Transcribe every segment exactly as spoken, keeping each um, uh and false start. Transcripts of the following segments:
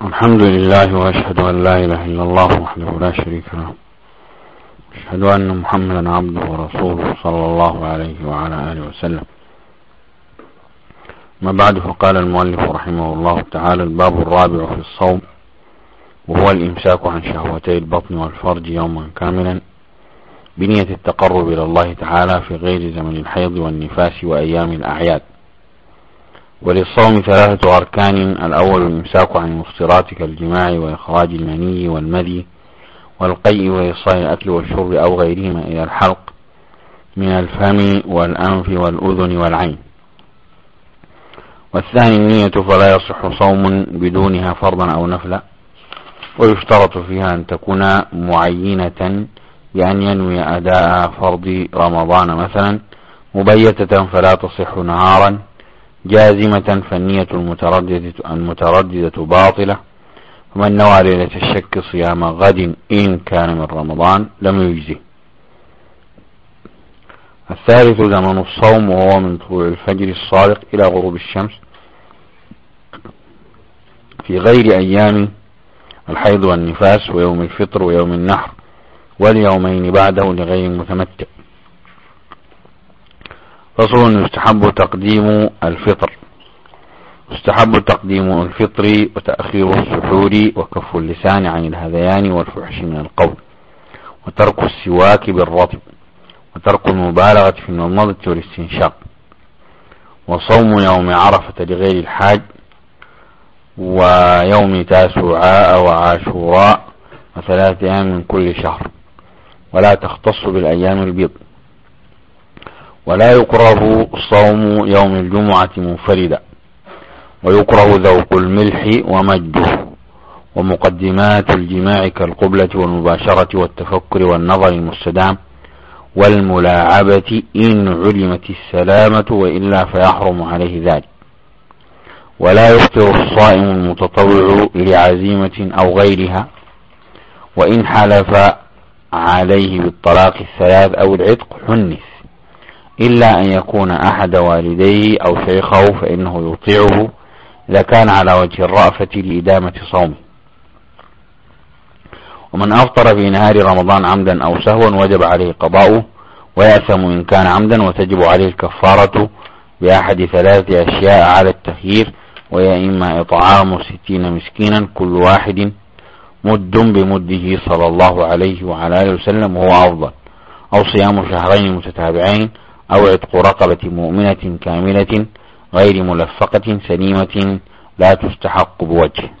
الحمد لله وأشهد أن لا إله إلا الله وحده لا شريك له، أشهد أن محمدا عبده ورسوله صلى الله عليه وعلى آله وسلم. ما بعد، فقال المؤلف رحمه الله تعالى: الباب الرابع في الصوم، وهو الإمساك عن شهوتي البطن والفرج يوما كاملا بنية التقرب إلى الله تعالى في غير زمن الحيض والنفاس وأيام الأعياد. وللصوم ثلاثة أركان: الأول الإمساك عن المفطرات كالجماع وإخراج المني والمذي والقيء وإيصال الأكل والشرب أو غيرهما إلى الحلق من الفم والأنف والأذن والعين. والثاني النية، فلا يصح صوم بدونها فرضا أو نفلا، ويشترط فيها أن تكون معينة بأن ينوي أداء فرض رمضان مثلا، مبيتة فلا تصح نهارا، جازمة فالنية المترددة, المترددة باطلة. ومن نوى ليلة الشك صيام غد إن كان من رمضان لم يجزه. الثالث زمن الصوم، وهو من طلوع الفجر الصادق إلى غروب الشمس في غير أيام الحيض والنفاس ويوم الفطر ويوم النحر واليومين بعده لغير المتمتع. فصل: يستحب تقديم الفطر. يستحب تقديم الفطر وتأخير السحور وكف اللسان عن الهذيان والفحش من القول، وترك السواك بالرطب، وترك المبالغة في المضمضة والاستنشاق. وصوم يوم عرفة لغير الحاج، ويوم تاسوعاء وعاشوراء، وثلاثة أيام من كل شهر، ولا تختص بالأيام البيض. ولا يكره صوم يوم الجمعة منفردا، ويكره ذوق الملح ومجه، ومقدمات الجماع كالقبلة والمباشرة والتفكر والنظر المستدام والملاعبة إن علمت السلامة، وإلا فيحرم عليه ذلك. ولا يفطر الصائم المتطوع لعزيمة أو غيرها، وإن حلف عليه بالطلاق الثلاث أو العتق حنث، إلا أن يكون أحد والديه أو شيخه فإنه يطيعه إذا كان على وجه الرأفة لإدامة صومه. ومن أفطر في نهار رمضان عمدا أو سهوا وجب عليه قضاؤه، ويأثم إن كان عمدا، وتجب عليه الكفارة بأحد ثلاثة أشياء على التخيير، وهي إما إطعام ستين مسكينا كل واحد مد بمده صلى الله عليه وعلى آله وسلم وهو أفضل، أو صيام شهرين متتابعين، أو عتق رقبة مؤمنة كاملة غير ملفقة سليمة لا تستحق بوجه.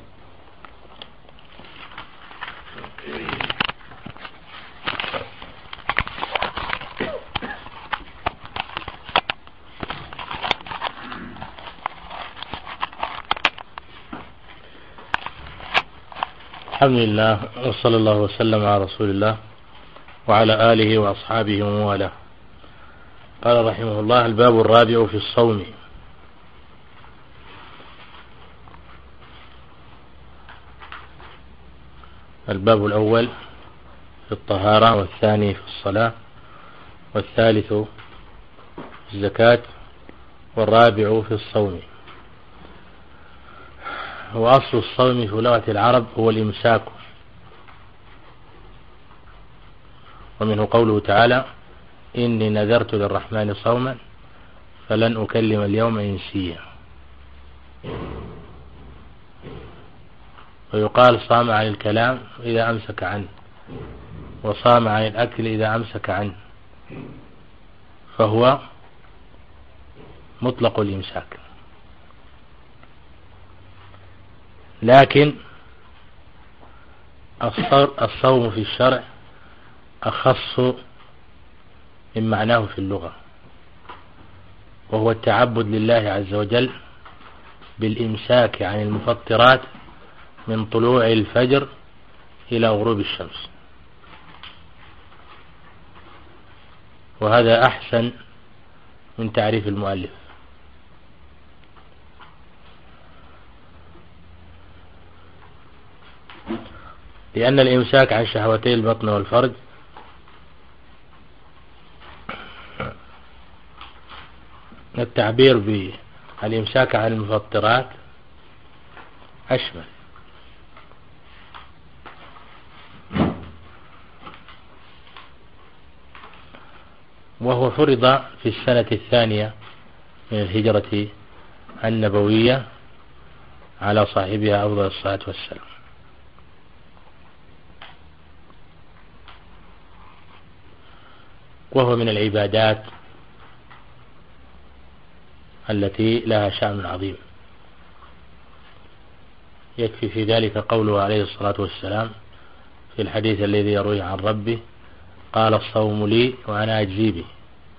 الحمد لله، وصلى الله وسلم على رسول الله وعلى آله وأصحابه ومن والاه. قال رحمه الله: الباب الرابع في الصوم. الباب الأول في الطهارة، والثاني في الصلاة، والثالث في الزكاة، والرابع في الصوم. وأصل الصوم في لغة العرب هو الإمساك، ومنه قوله تعالى: إني نذرت للرحمن صوما فلن أكلم اليوم إنسيا. ويقال صام عن الكلام إذا أمسك عنه، وصام عن الأكل إذا أمسك عنه، فهو مطلق الإمساك. لكن الصوم في الشرع أخص من معناه في اللغة، وهو التعبد لله عز وجل بالإمساك عن المفطرات من طلوع الفجر إلى غروب الشمس. وهذا أحسن من تعريف المؤلف، لأن الإمساك عن شهوتي البطن والفرج التعبير بالإمساك عن المفطرات أشمل، وهو فرض في السنة الثانية من الهجرة النبوية على صاحبها أفضل الصلاة والسلام. وهو من العبادات التي لها شأن عظيم، يكفي في ذلك قوله عليه الصلاة والسلام في الحديث الذي يرويه عن ربه: قال الصوم لي وأنا أجزي به،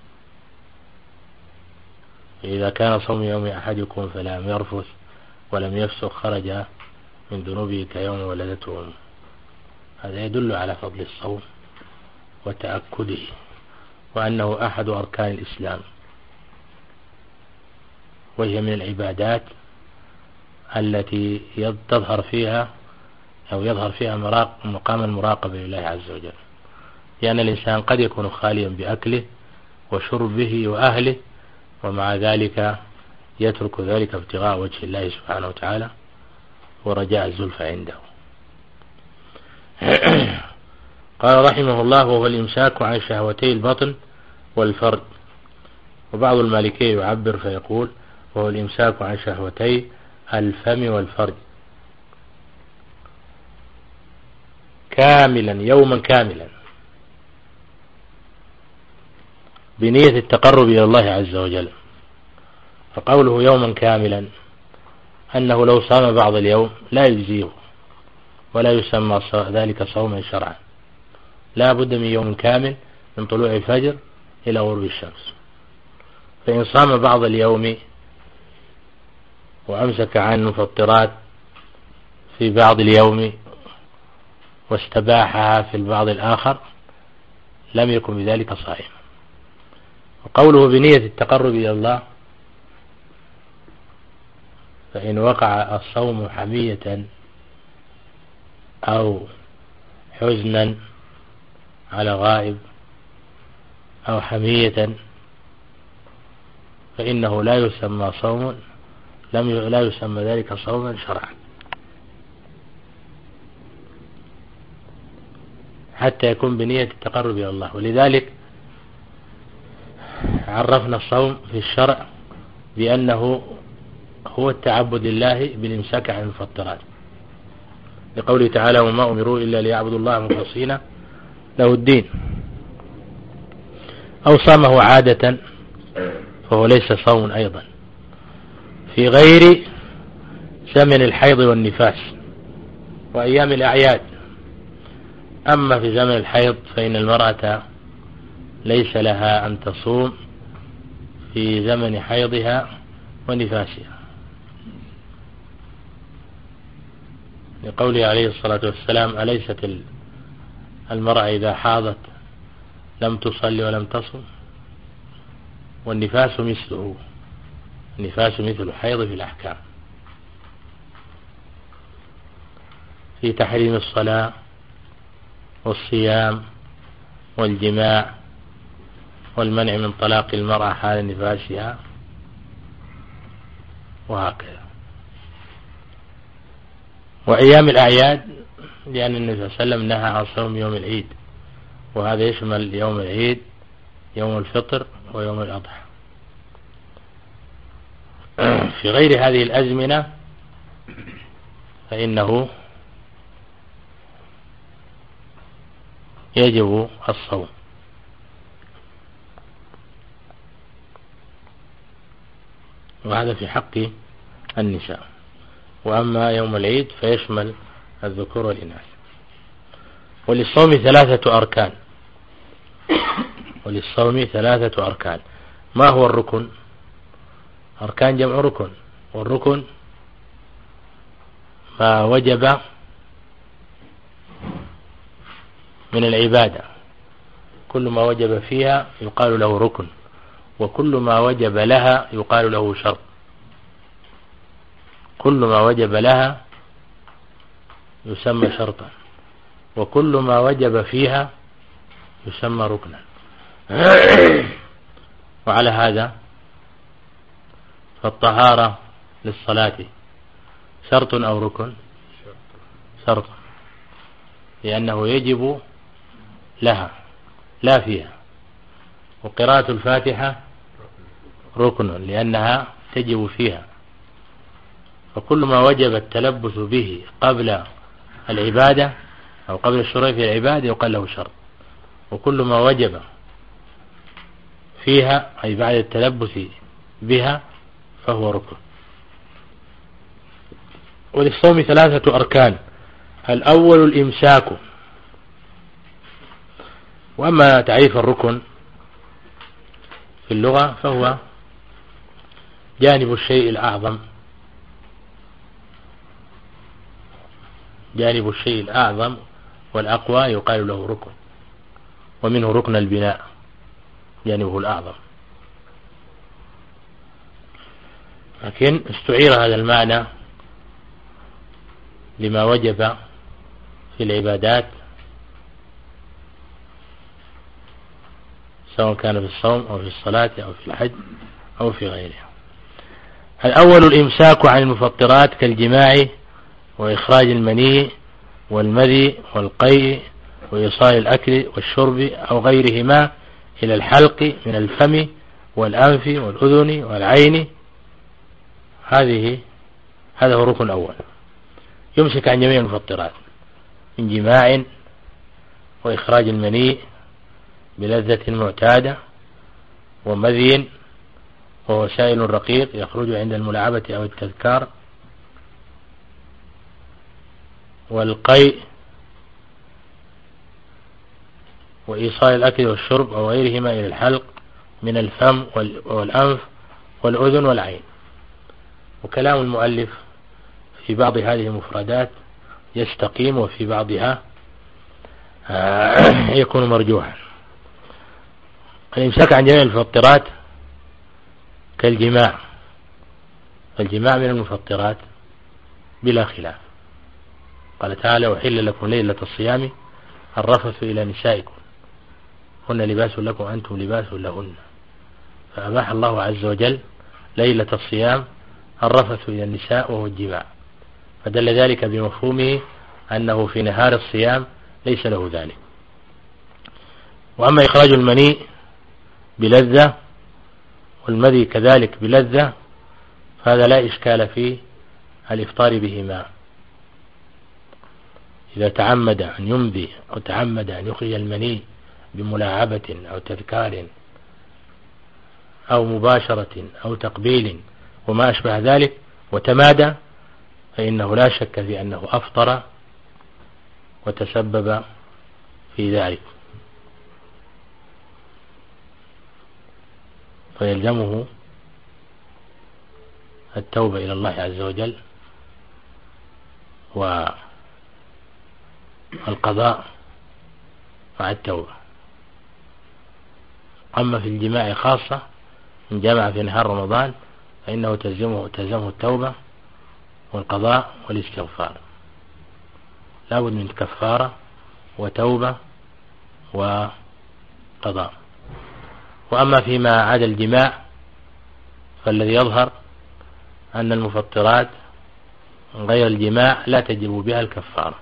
إذا كان صوم يوم أحدكم فلم يرفث ولم يفسق خرج من ذنوبه كيوم ولدته أمه. هذا يدل على فضل الصوم وتأكده، وأنه أحد أركان الإسلام، وهي من العبادات التي تظهر فيها أو يظهر فيها مقام المراقبة لله عز وجل، لأن الإنسان قد يكون خاليا بأكله وشربه وأهله، ومع ذلك يترك ذلك ابتغاء وجه الله سبحانه وتعالى ورجاء الزلفى عنده. قال رحمه الله: وهو الإمساك عن شهوتي البطن والفرج. وبعض المالكية يعبر فيقول: وهو الإمساك عن شهوتي الفم والفرج كاملا يوما كاملا بنية التقرب إلى الله عز وجل. فقوله يوما كاملا أنه لو صام بعض اليوم لا يجزيه ولا يسمى ذلك صوما شرعا، لا بد من يوم كامل من طلوع الفجر إلى غروب الشمس. فإن صام بعض اليوم وأمسك عن مفطرات في بعض اليوم واستباحها في البعض الآخر لم يكن بذلك صائما. وقوله بنية التقرب إلى الله، فإن وقع الصوم حمية أو حزنا على غائب أو حمية فإنه لا يسمى صوم، لم لا يسمى ذلك صوما شرعا حتى يكون بنية التقرب إلى الله. ولذلك عرفنا الصوم في الشرع بأنه هو التعبد لله بالإمساك عن المفطرات، لقوله تعالى: وما أمروا إلا ليعبدوا الله مخلصين له الدين. أو صامه عادة فهو ليس صوم أيضا في غير زمن الحيض والنفاس وأيام الأعياد. أما في زمن الحيض فإن المرأة ليس لها أن تصوم في زمن حيضها ونفاسها، لقوله عليه الصلاة والسلام: أليست المرأة إذا حاضت لم تصلي ولم تصم؟ والنفاس مثله، النفاس مثل الحيض في الأحكام، في تحريم الصلاة والصيام والجماع والمنع من طلاق المرأة حال نفاسها وهكذا. وأيام الأعياد لأن النبي صلى الله عليه وسلم نهى عن صوم يوم العيد، وهذا يشمل يوم العيد، يوم الفطر، ويوم الأضحى. في غير هذه الأزمنة فإنه يجب الصوم. وهذا في حق النساء. وأما يوم العيد فيشمل الذكور والإناث. وللصوم ثلاثة أركان وللصوم ثلاثة أركان. ما هو الركن؟ أركان جمع ركن، والركن ما وجب من العبادة، كل ما وجب فيها يقال له ركن، وكل ما وجب لها يقال له شرط. كل ما وجب لها يسمى شرطا، وكل ما وجب فيها يسمى ركنا. وعلى هذا فالطهارة للصلاة شرط أو ركن؟ شرط، لأنه يجب لها لا فيها. وقراءة الفاتحة ركن لأنها تجب فيها، فكل ما وجب التلبس به قبل العبادة أو قبل الشروع في العبادة يقال له شرط، وكل ما وجب فيها أي بعد التلبس بها فهو ركن. وللصوم ثلاثة أركان: الأول الإمساك. وأما تعريف الركن في اللغة فهو جانب الشيء الأعظم، جانب الشيء الأعظم والأقوى يقال له ركن، ومنه ركن البناء جانبه الأعظم. لكن استعير هذا المعنى لما وجب في العبادات سواء كان في الصوم أو في الصلاة أو في الحج أو في غيرها. الأول الإمساك عن المفطرات كالجماع وإخراج المني والمذي والقيء وإيصال الأكل والشرب أو غيرهما إلى الحلق من الفم والأنف والأذن والعين. هذه هذا هو الركن الأول، يمسك عن جميع المفطرات من جماع وإخراج المني بلذة معتادة ومذي وهو سائل رقيق يخرج عند الملاعبة أو التذكار، والقيء وإيصال الأكل والشرب أو غيرهما إلى الحلق من الفم والأنف والأذن والعين. وكلام المؤلف في بعض هذه المفردات يستقيم وفي بعضها يكون مرجوحا. الإمساك عن جميع المفطرات كالجماع، الجماع من المفطرات بلا خلاف. قال تعالى: أحل لكم ليلة الصيام الرفث إلى نسائكم هن لباس لكم أنتم لباس لهن. فأباح الله عز وجل ليلة الصيام الرفث إلى النساء وهو الجماع، فدل ذلك بمفهومه أنه في نهار الصيام ليس له ذلك. وأما إخراج المني بلذة والمذي كذلك بلذة فهذا لا إشكال في الإفطار بهما. إذا تعمد أن يمضي أو تعمد أن يخرج المني بملاعبة أو تذكار أو مباشرة أو تقبيل وما أشبه ذلك وتمادى، فإنه لا شك في أنه أفطر وتسبب في ذلك، فيلزمه التوبة إلى الله عز وجل والقضاء مع التوبة. أما في الجماع خاصة إن جمع في نهار رمضان فإنه تلزمه تلزمه التوبة والقضاء والاستغفار، لا بد من كفارة وتوبة وقضاء. وأما فيما عدا الجماع فالذي يظهر أن المفطرات غير الجماع لا تجب بها الكفارة،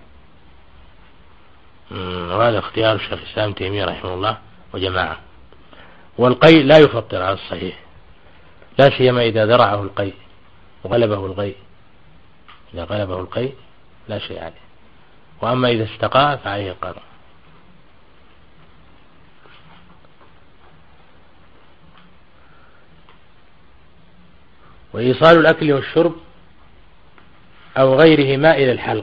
وهذا اختيار الشيخ الإسلام تيمية رحمه الله وجماعة. والقيء لا يفطر على الصحيح، لا سيما إذا ذرعه القيء وغلبه القيء، إذا غلبه القيء لا شيء عليه. وأما إذا استقى فعليه القضاء. وإيصال الأكل والشرب أو غيرهما إلى الحلق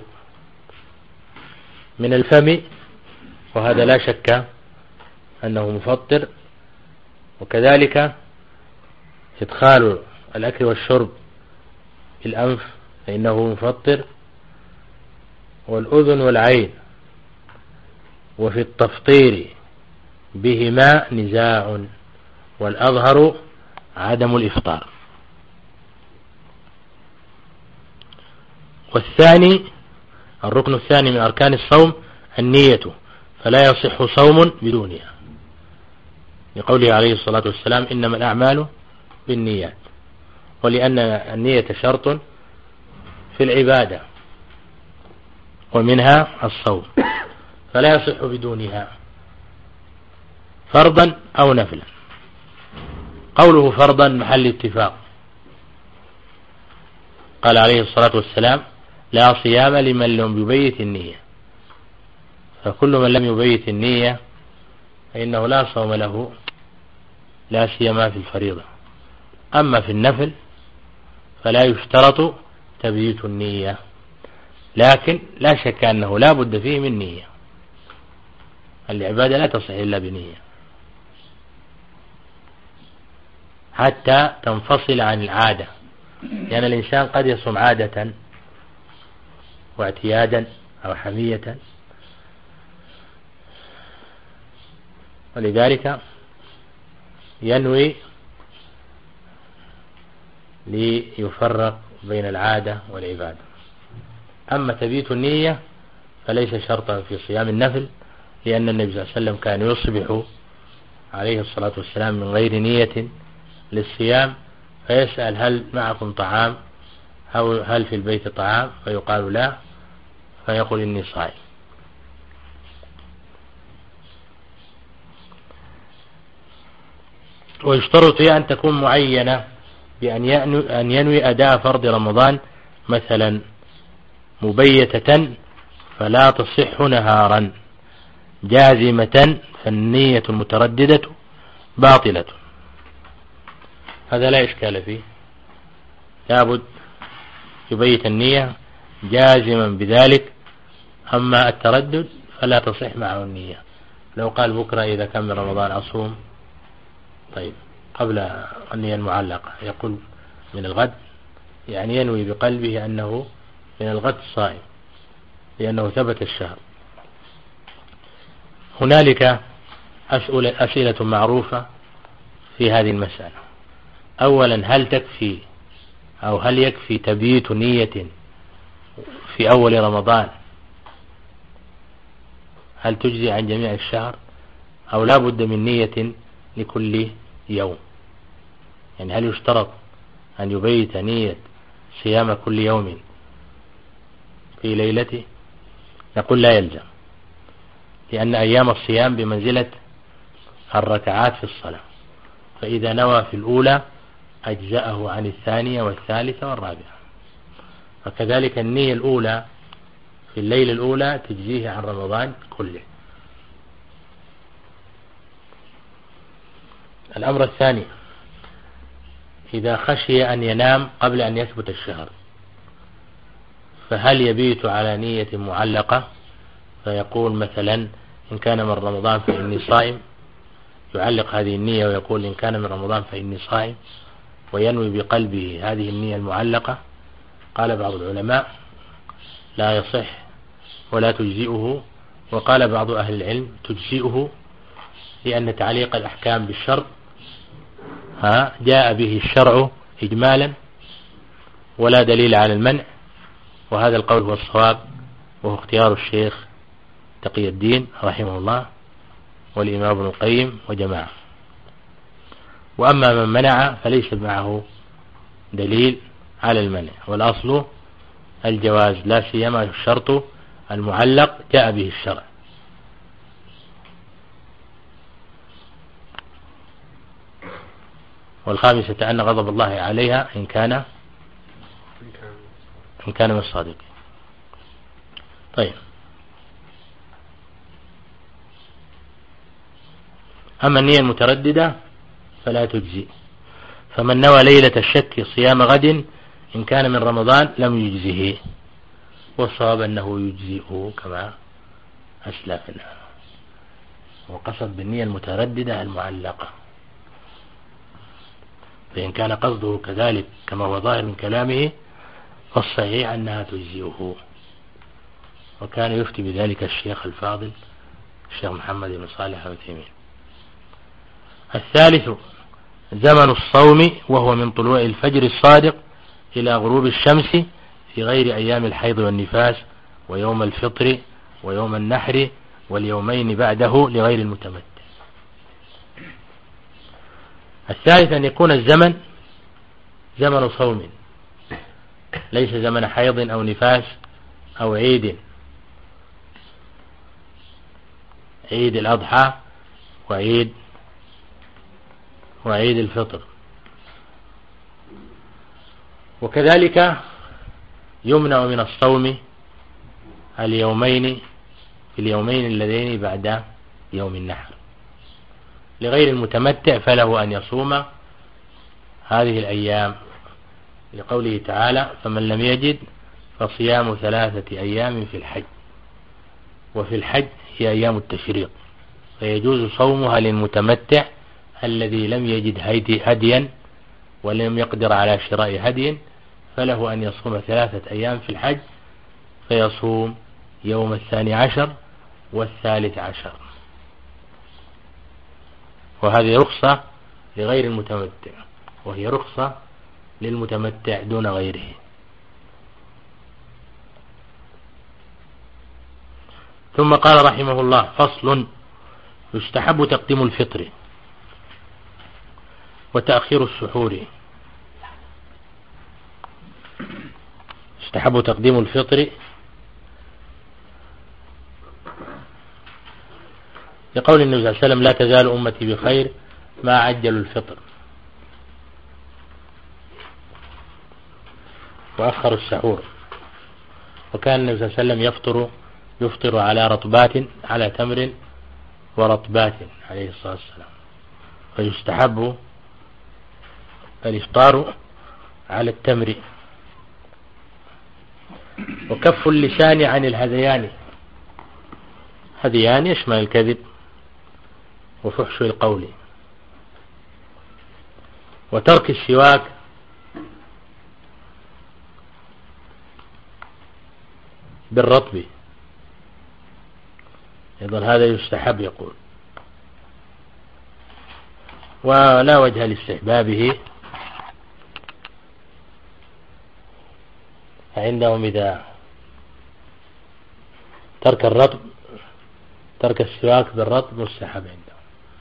من الفم، وهذا لا شك أنه مفطر، وكذلك إدخال الأكل والشرب في الأنف فإنه مفطر، والأذن والعين. وفي التفطير بهما نزاع، والأظهر عدم الإفطار. والثاني الركن الثاني من أركان الصوم النية، فلا يصح صوم بدونها، لقوله عليه الصلاة والسلام: إنما الأعمال بالنيات. ولأن النية شرط في العبادة ومنها الصوم، فلا يصح بدونها فرضا أو نفلا. قوله فرضا محل اتفاق. قال عليه الصلاة والسلام لا صيام لمن لم يبيت النية، فكل من لم يبيت النية فإنه لا صوم له، لا سيما في الفريضة. أما في النفل فلا يشترط تبييت النية، لكن لا شك أنه لا بد فيه من نية، العبادة لا تصح إلا بنية حتى تنفصل عن العادة، لأن يعني الإنسان قد يصوم عادة واعتيادا أو حمية، ولذلك ينوي ليفرق بين العادة والعبادة. أما تبييت النية فليس شرطا في صيام النفل، لأن النبي صلى الله عليه وسلم كان يصبح عليه الصلاة والسلام من غير نية للصيام، فيسأل هل معكم طعام أو هل في البيت طعام، فيقال لا، فيقول إني صائم. ويشترط فيها أن تكون معينة بأن ينوي أداء فرض رمضان، مثلا مبيتة فلا تصح نهارا، جازمة فالنية المترددة باطلة. هذا لا إشكال فيه، لابد يبيت النية جازما بذلك. أما التردد فلا تصح معه النية. لو قال بكرة إذا كان من رمضان أصوم، طيب قبل النية المعلقة يقول من الغد، يعني ينوي بقلبه أنه من الغد صائم، لأنه ثبت الشهر. هنالك أسئلة معروفة في هذه المسألة. أولا، هل تكفي أو هل يكفي تبييت نية في أول رمضان؟ هل تجزي عن جميع الشهر أو لا بد من نية لكل يوم؟ يعني هل يشترط أن يبيت نية صيام كل يوم في ليلته؟ نقول لا يلزم، لأن أيام الصيام بمنزلة الركعات في الصلاة، فإذا نوى في الأولى أجزأه عن الثانية والثالثة والرابعة. وكذلك النية الأولى في الليلة الأولى تجزيه عن رمضان كله. الأمر الثاني، إذا خشي أن ينام قبل أن يثبت الشهر، فهل يبيت على نية معلقة؟ فيقول مثلا إن كان من رمضان فإني صائم، يعلق هذه النية ويقول إن كان من رمضان فإني صائم، وينوي بقلبه هذه النية المعلقة. قال بعض العلماء لا يصح ولا تجزئه، وقال بعض أهل العلم تجزئه، لأن تعليق الأحكام بالشرط ها جاء به الشرع إجمالا ولا دليل على المنع، وهذا القول هو الصواب، وهو اختيار الشيخ تقي الدين رحمه الله والإمام ابن القيم وجماعة. وأما من منع فليس معه دليل على المنع، والأصل الجواز، لا سيما الشرط المعلق جاء به الشرع. والخامسة أن غضب الله عليها إن كان إن كان من الصادقين. طيب، أما النية المترددة فلا تجزي، فمن نوى ليلة الشك صيام غد إن كان من رمضان لم يجزه، والصواب أنه يجزئه كما أسلفنا، وقصد بالنية المترددة المعلقة. فإن كان قصده كذلك كما هو ظاهر من كلامه فالصحيح أنها تجزئه، وكان يفتي بذلك الشيخ الفاضل الشيخ محمد بن صالح العثيمين. الثالث زمن الصوم، وهو من طلوع الفجر الصادق إلى غروب الشمس في غير أيام الحيض والنفاس ويوم الفطر ويوم النحر واليومين بعده لغير المتمتع. الثالث أن يكون الزمن زمن صوم، ليس زمن حيض أو نفاس أو عيد، عيد الأضحى وعيد وعيد الفطر. وكذلك يمنع من الصوم اليومين في اليومين اللذين بعد يوم النحر. لغير المتمتع فله أن يصوم هذه الأيام لقوله تعالى: فمن لم يجد فصيام ثلاثة أيام في الحج. وفي الحج هي أيام التشريق، فيجوز صومها للمتمتع الذي لم يجد هديا ولم يقدر على شراء هدي، فله أن يصوم ثلاثة أيام في الحج، فيصوم يوم الثاني عشر والثالث عشر. وهذه رخصة لغير المتمتع، وهي رخصة للمتمتع دون غيره. ثم قال رحمه الله: فصل: يستحب تقديم الفطر وتأخير السحور. يستحب تقديم الفطر لقول النبي صلى الله عليه وسلم: لا تزال أمتي بخير ما عجلوا الفطر وأخروا السحور. وكان النبي صلى الله عليه وسلم يفطر يفطر على رطبات، على تمر ورطبات عليه الصلاة والسلام. فيستحب الإفطار على التمر. وكف اللسان عن الهذيان. هذيان يشمل الكذب وفحش القول. وترك السواك بالرطب أيضا هذا يستحب يقول. ولا وجه لاستحبابه، فعندهم إذا ترك الرطب ترك السواك بالرطب مستحب عندهم،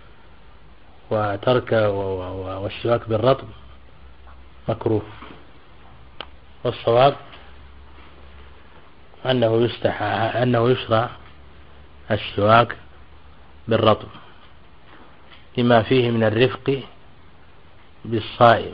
وترك والسواك بالرطب مكروه. والصواب أنه يستح أنه يشرع السواك بالرطب لما فيه من الرفق بالصائم،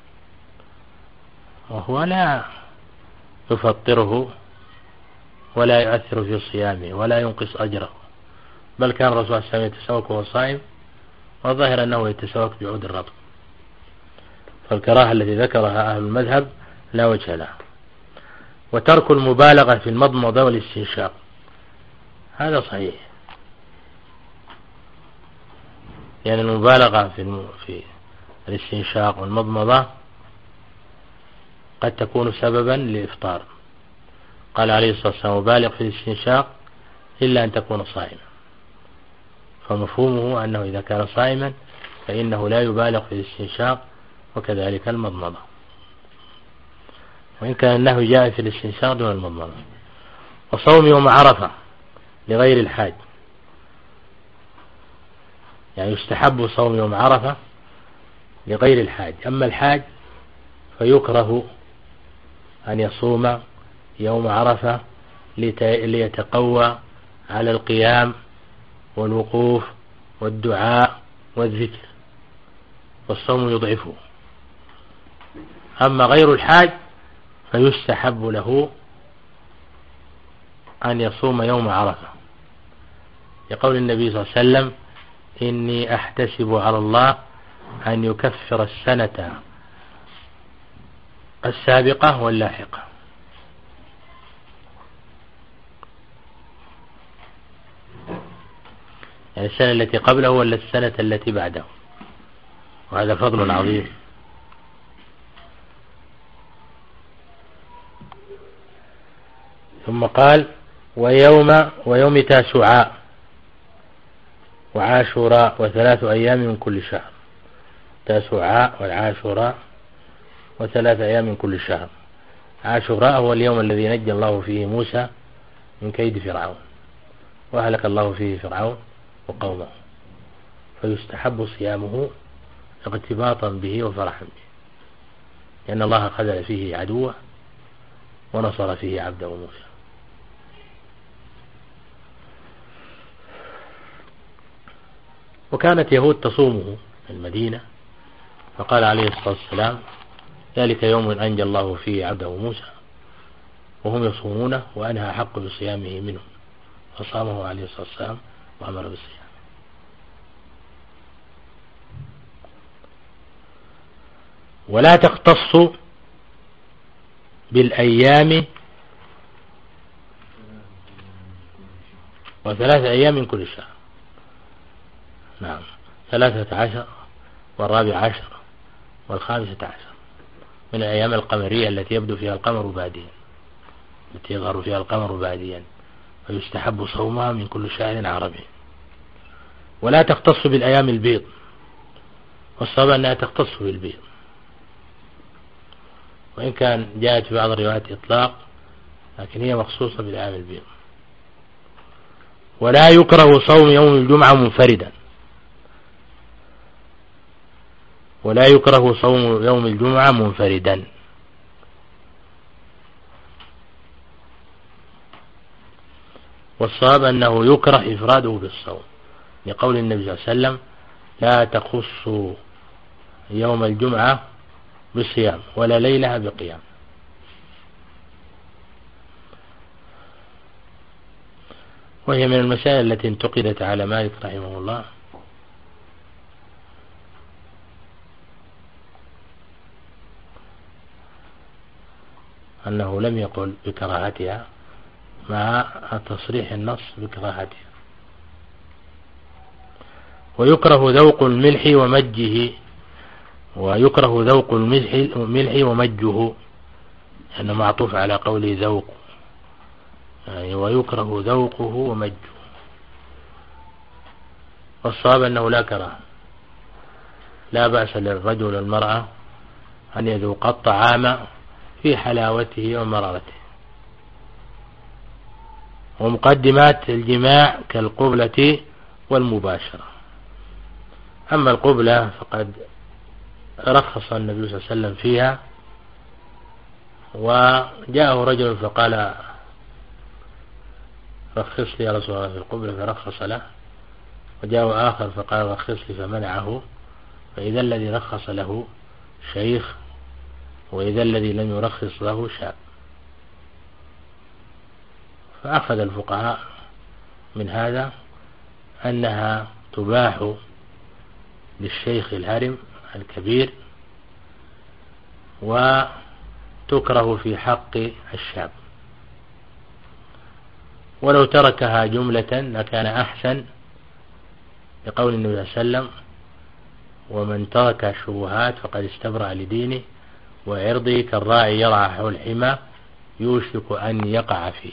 وهو لا يفطره ولا يؤثر في صيامه ولا ينقص أجره، بل كان الرسول صلى الله عليه وسلم يتسوك وهو صائم، والظاهر أنه يتسوك بعود الرطب. فالكراهة التي ذكرها أهل المذهب لا وجه لها. وترك المبالغة في المضمضة والاستنشاق هذا صحيح، يعني المبالغة في في الاستنشاق والمضمضة قد تكون سببا للإفطار. قال عليه الصلاة والسلام: مبالغ في الاستنشاق إلا أن تكون صائما. فمفهومه أنه إذا كان صائما فإنه لا يبالغ في الاستنشاق، وكذلك المضمضة، وإن كان النهي جاء في الاستنشاق دون المضمضة. وصوم يوم عرفة لغير الحاج، يعني يستحب صوم يوم عرفة لغير الحاج. أما الحاج فيكره أن يصوم يوم عرفة ليتقوى على القيام والوقوف والدعاء والذكر، والصوم يضعفه. أما غير الحاج فيستحب له أن يصوم يوم عرفة، يقول النبي صلى الله عليه وسلم: إني أحتسب على الله أن يكفر السنة السابقة واللاحقة. يعني السنة التي قبله ولا السنة التي بعده، وهذا فضل عظيم. ثم قال: ويوم ويوم تاسوعاء وعاشوراء وثلاث أيام من كل شهر. تاسوعاء والعاشوراء وثلاث أيام من كل شهر. عاشوراء هو اليوم الذي نجى الله فيه موسى من كيد فرعون، وأهلك الله فيه فرعون وقومه، فيستحب صيامه اغتباطا به وفرحا به، لأن الله خذل فيه عدوه ونصر فيه عبده موسى. وكانت يهود تصومه في المدينة، فقال عليه الصلاة والسلام: ذلك يوم أنجى الله فيه عبده موسى وهم يصومونه وأنهى حق بصيامه منه فصامه عليه الصلاة والسلام وأمر بالصيام. ولا تختص بالأيام وثلاثة أيام من كل شهر. نعم، ثلاثة عشر والرابع عشر والخامسة عشر من الأيام القمرية التي يبدو فيها القمر باديا، التي يظهر فيها القمر باديا، فيستحب صومها من كل شهر عربي. ولا تختص بالأيام البيض، والصواب أنها تختص بالبيض، وإن كان جاءت في بعض الروايات إطلاق، لكن هي مخصوصة بالأيام البيض. ولا يكره صوم يوم الجمعة منفردا، ولا يكره صوم يوم الجمعة منفردا. والصواب أنه يكره إفراده بالصوم، لقول النبي صلى الله عليه وسلم: لا تخصوا يوم الجمعة بالصيام ولا ليلها بقيام. وهي من المسائل التي انتقدت على مالك رحمه الله، أنه لم يقل بكراهتها مع تصريح النص بكراهتها. ويكره ذوق الملح ومجه، ويكره ذوق الملح ومجه، أنه معطوف على قوله ذوق، يعني ويكره ذوقه ومجه. والصواب أنه لا كراهة، لا بأس للرجل والمرأة أن يذوق الطعام في حلاوته ومرارته. ومقدمات الجماع كالقبلة والمباشرة. أما القبلة فقد رخص النبي صلى الله عليه وسلم فيها، وجاءه رجل فقال: رخص لي يا رسول الله في القبلة، فرخص له. وجاءه آخر فقال: رخص لي، فمنعه. فإذا الذي رخص له شيخ، وإذا الذي لم يرخص له شاب. فأخذ الفقهاء من هذا أنها تباح للشيخ الهرم الكبير، وتكره في حق الشاب. ولو تركها جملة لكان أحسن، لقول النبي صلى الله عليه وسلم: ومن ترك الشبهات فقد استبرأ لدينه وعرضه كالراعي يرعى حول الحمى يوشك أن يقع فيه،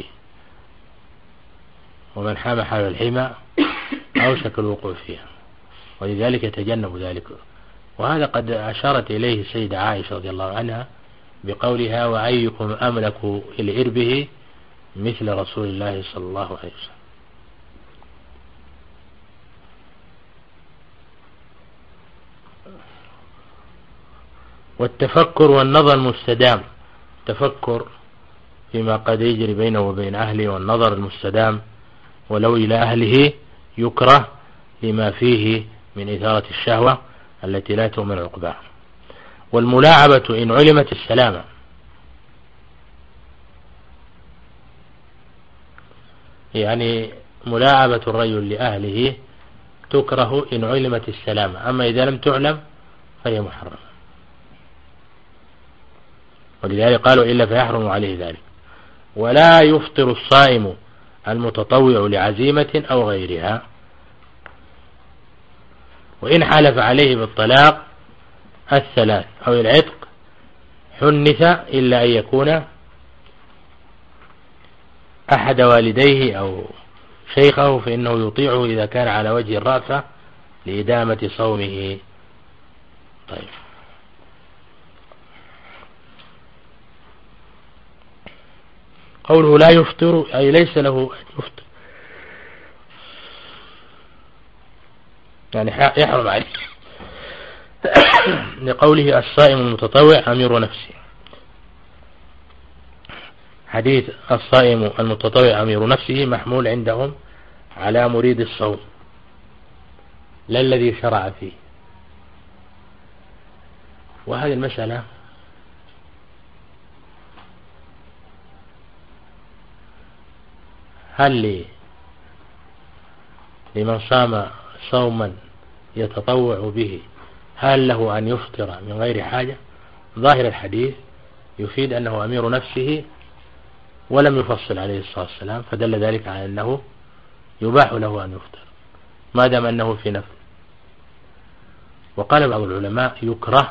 ومن حام حول الحمى أوشك الوقوع فيها، ولذلك يتجنب ذلك. وهذا قد أشارت إليه السيدة عائشة رضي الله عنها بقولها: وأيكم أملك لإربه مثل رسول الله صلى الله عليه وسلم. والتفكر والنظر المستدام، تفكر فيما قد يجري بينه وبين أهله، والنظر المستدام ولو إلى أهله يكره لما فيه من إثارة الشهوة التي لا تؤمن عقباها. والملاعبة إن علمت السلامة، يعني ملاعبة الرجل لأهله تكره إن علمت السلامة، أما إذا لم تعلم فهي محرمة. ولذلك قالوا: إلا فيحرم عليه ذلك. ولا يفطر الصائم المتطوع لعزيمة أو غيرها، وإن حلف عليه بالطلاق الثلاث أو العتق حنث، إلا أن يكون أحد والديه أو شيخه، فإنه يطيعه إذا كان على وجه الرأفة لإدامة صومه. طيب، قوله لا يفطر أي ليس له أن يفطر، يعني يحرم عليه، لقوله: الصائم المتطوع أمير نفسه. حديث الصائم المتطوع أمير نفسه محمول عندهم على مريد الصوم، لا الذي شرع فيه. وهذه المسألة هل لي لمن صام صوما يتطوع به هل له أن يفطر من غير حاجة؟ ظاهر الحديث يفيد أنه أمير نفسه ولم يفصل عليه الصلاة والسلام، فدل ذلك على أنه يباح له أن يفطر ما دام أنه في نفل. وقال بعض العلماء يكره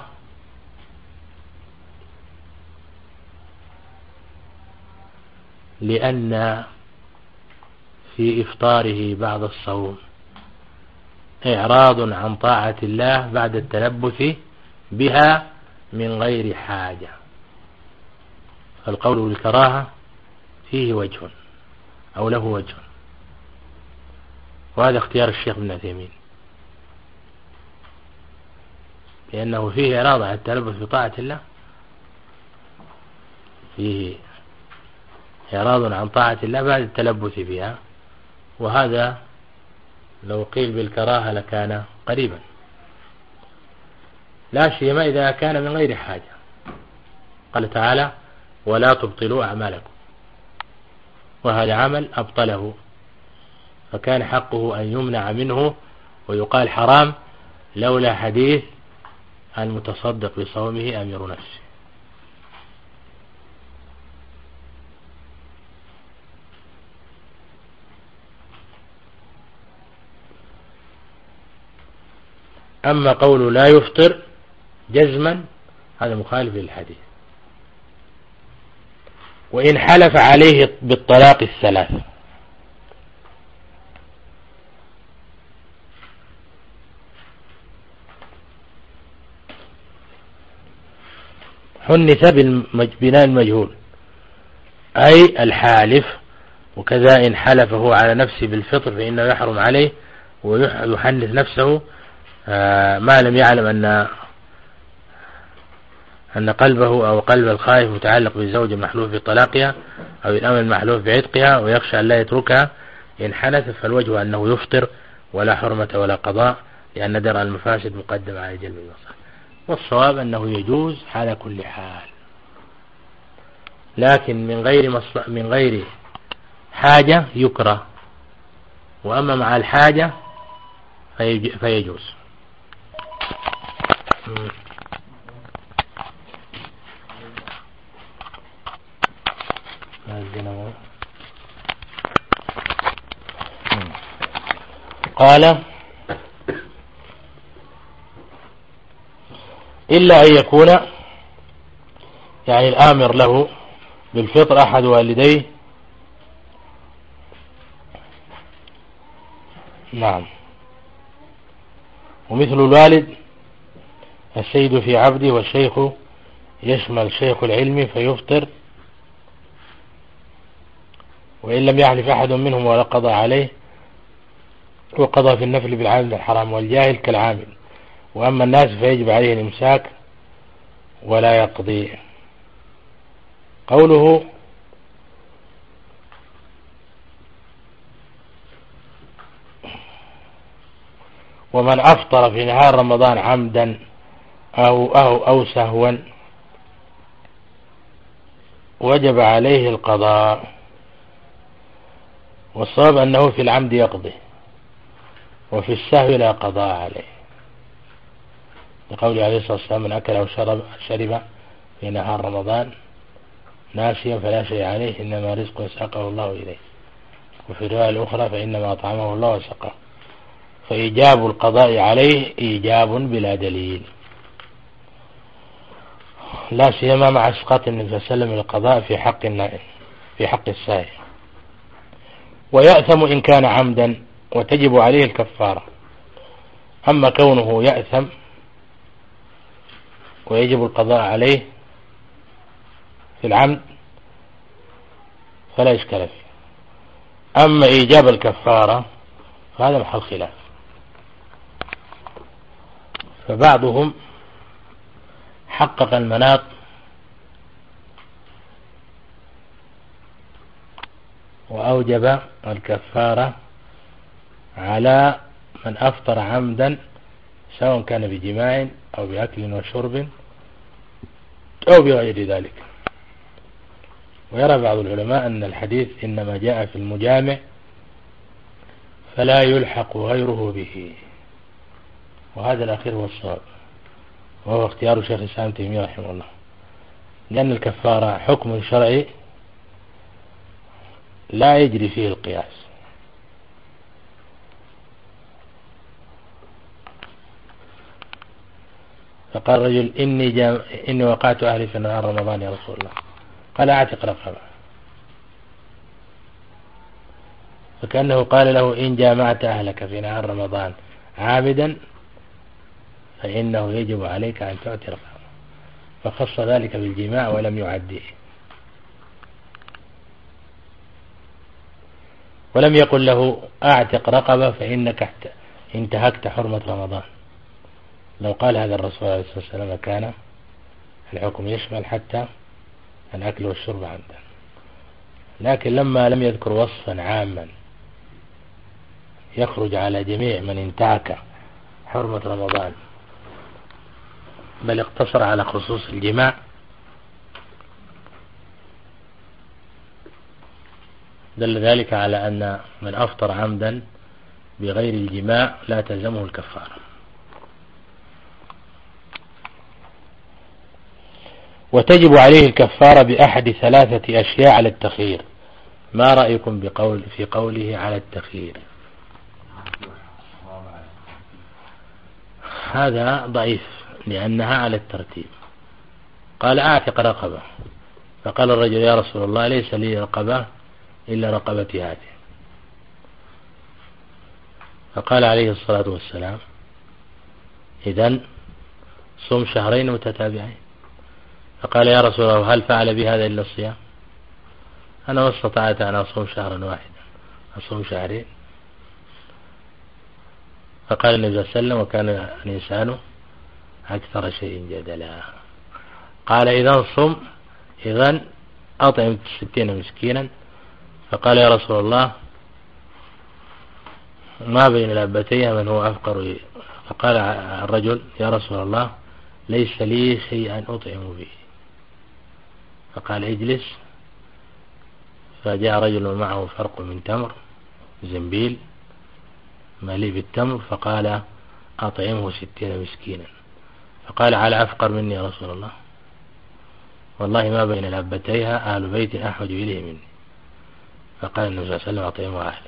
لأن في إفطاره بعد الصوم إعراض عن طاعة الله بعد التلبث بها من غير حاجة، فالقول بالكراهة فيه وجه أو له وجه، وهذا اختيار الشيخ ابن عثيمين، لأنه فيه إعراض عن التلبث بطاعة الله، فيه إعراض عن طاعة الله بعد التلبث بها، وهذا لو قيل بالكراهة لكان قريبا، لا سيما إذا كان من غير حاجة. قال تعالى ولا تبطلوا أعمالكم، وهذا عمل أبطله، فكان حقه أن يمنع منه ويقال حرام لولا حديث المتصدق بصومه أمير نفسه. أما قول لا يفطر جزما هذا مخالف للحديث. وإن حلف عليه بالطلاق الثلاث حنث ببناء المجهول أي الحالف، وكذا إن حلفه على نفسه بالفطر فإنه يحرم عليه ويحنث نفسه ما لم يعلم أن أن قلبه أو قلب الخائف متعلق بالزوج المحلوف بطلاقها أو الأمر المحلوف بعتقها ويخشى أن لا يتركها. إن حنث فالوجه أنه يفطر ولا حرمة ولا قضاء، لأن درء المفاسد مقدم على جلب المصالح، والصواب أنه يجوز على كل حال، لكن من غير مصل... من غير حاجة يكره، وأما مع الحاجة فيج... فيجوز. قال إلا أن يكون يعني الآمر له بالفطر أحد والديه، نعم، ومثل الوالد السيد في عبده، والشيخ يشمل شيخ العلم فيفطر، وإن لم يحلف أحد منهم ولا قضى عليه وقضى في النفل بالعامل الحرام، والجاهل كالعامل. وأما الناس فيجب عليه الإمساك ولا يقضي. قوله ومن أفطر في نهار رمضان عمدا أو, أو, أو سهوا وجب عليه القضاء، والصواب أنه في العمد يقضي وفي السهو لا قضاء عليه، لقوله عليه الصلاة والسلام من أكل أو شرب, شرب في نهار رمضان ناسيا فلا شيء عليه إنما رزق ساقه الله إليه. وفي الرواية الأخرى فإنما أطعمه الله وسقاه، فإيجاب القضاء عليه إيجاب بلا دليل، لا سيما مع اسقاط النبي صلى الله عليه وسلم القضاء في حق النائم في حق السائل. ويأثم إن كان عمدا وتجب عليه الكفارة. أما كونه يأثم ويجب القضاء عليه في العمد فلا إشكال فيه. أما إيجاب الكفارة فهذا محل خلاف، فبعضهم حقق المناط وأوجب الكفارة على من أفطر عمدا سواء كان بجماع أو بأكل وشرب أو بغير ذلك، ويرى بعض العلماء أن الحديث إنما جاء في المجامع فلا يلحق غيره به، وهذا الأخير هو الصواب، وهو اختيار شيخ الإسلام ابن تيمية رحمه الله، لأن الكفارة حكم شرعي لا يجري فيه القياس. فقال رجل إني, جام... إني وقعت أهلي في نهار رمضان يا رسول الله، قال أعتق رقبة، فكأنه قال له إن جامعت أهلك في نهار رمضان عامدا فإنه يجب عليك أن تعتق رقبة، فخص ذلك بالجماع ولم يعديه، ولم يقل له أعتق رقبة فإنك انتهكت حرمة رمضان. لو قال هذا الرسول عليه الصلاة والسلام كان الحكم يشمل حتى الأكل والشرب عمدا، لكن لما لم يذكر وصفا عاما يخرج على جميع من انتهك حرمة رمضان، بل اقتصر على خصوص الجماع، دل ذلك على أن من أفطر عمدا بغير الجماع لا تلزمه الكفارة. وتجب عليه الكفارة بأحد ثلاثة أشياء على التخيير. ما رأيكم بقول في قوله على التخيير؟ هذا ضعيف لأنها على الترتيب. قال أعتق رقبة، فقال الرجل يا رسول الله ليس لي رقبة إلا رقبتي هذه، فقال عليه الصلاة والسلام إذن صم شهرين متتابعين. فقال يا رسول الله هل فعل بهذا إلا الصيام؟ أنا ما استطعت أن أصوم شهرا واحدا، أصوم شهرين. فقال النبي صلى الله عليه وسلم وكان الإنسان أكثر شيء جدلا، قال إذن صم، إذن أطعم ستين مسكينا. فقال يا رسول الله ما بين لابتيها من هو أفقر. فقال الرجل يا رسول الله ليس لي شيئا أطعم به. فقال اجلس. فجاء رجل معه فرق من تمر زنبيل مليء بالتمر، فقال أطعمه ستين مسكينا. فقال على أفقر مني يا رسول الله، والله ما بين لابتيها أهل بيت أحوج إليه مني. فقال النبي صلى الله عليه وسلم أطعمه أهلك.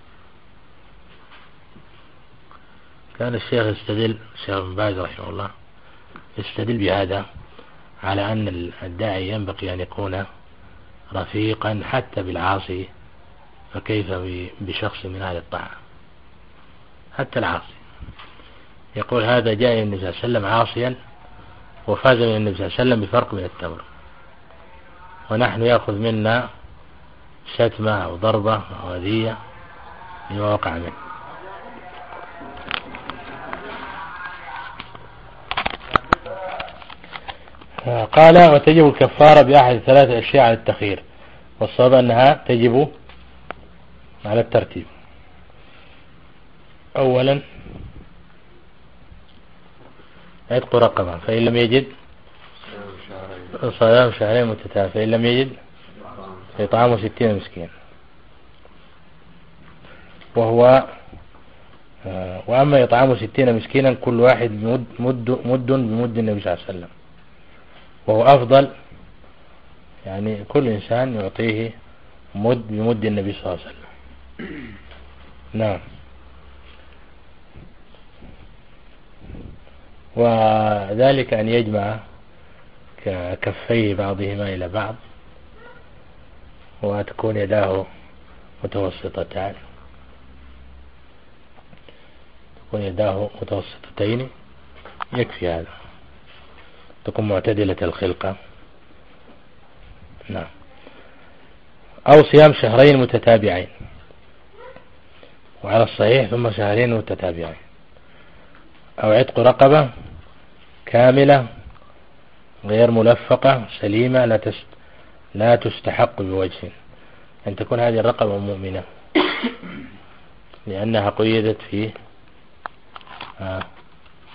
كان الشيخ يستدل، الشيخ ابن باز رحمه الله يستدل بهذا على أن الداعي ينبغي أن يكون رفيقا حتى بالعاصي، فكيف بشخص من أهل الطاعة؟ حتى العاصي يقول هذا جاء النبي صلى الله عليه وسلم عاصيا وفاز من النبي صلى الله عليه وسلم بفرق من التمر، ونحن يأخذ منا شتمة أو ضربة أو أذية لما وقع منه. قال وتجب الكفارة بأحد ثلاثة أشياء على التخيير، والصواب أنها تجب على الترتيب. أولا عتق رقبة، فإن لم يجد صيام شهرين متتابعين، فإن لم يجد إطعام ستين مسكين. وهو وأما إطعام ستين مسكينا كل واحد مد مد, مد بمد النبي صلى الله عليه وسلم، وهو أفضل، يعني كل إنسان يعطيه مد بمد النبي صلى الله عليه وسلم. نعم. وذلك أن يجمع كفيه بعضهما إلى بعض، وتكون يداه متوسطتان، تكون يداه متوسطتين، يكفي هذا، تكون معتدلة الخلقة. نعم. أو صيام شهرين متتابعين، وعلى الصحيح ثم شهرين متتابعين. أو عتق رقبة كاملة غير ملفقة سليمة لا تست لا تستحق بوجه، أن تكون هذه الرقبة مؤمنة، لأنها قيدت في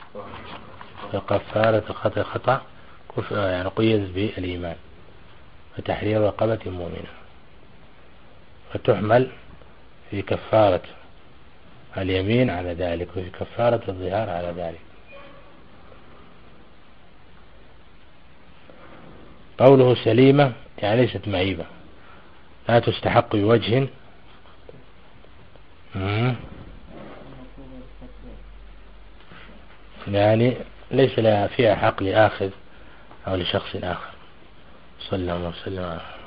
كفارة خطأ خطأ يعني قيدت بالإيمان. فتحرير رقبة مؤمنة، فتحمل في كفارة اليمين على ذلك وفي كفارة الظهار على ذلك. قوله سليمة يعني ليست معيبة، لا تستحق بوجه يعني ليس لها فيها حق لآخذ أو لشخص آخر. صلى الله عليه وسلم.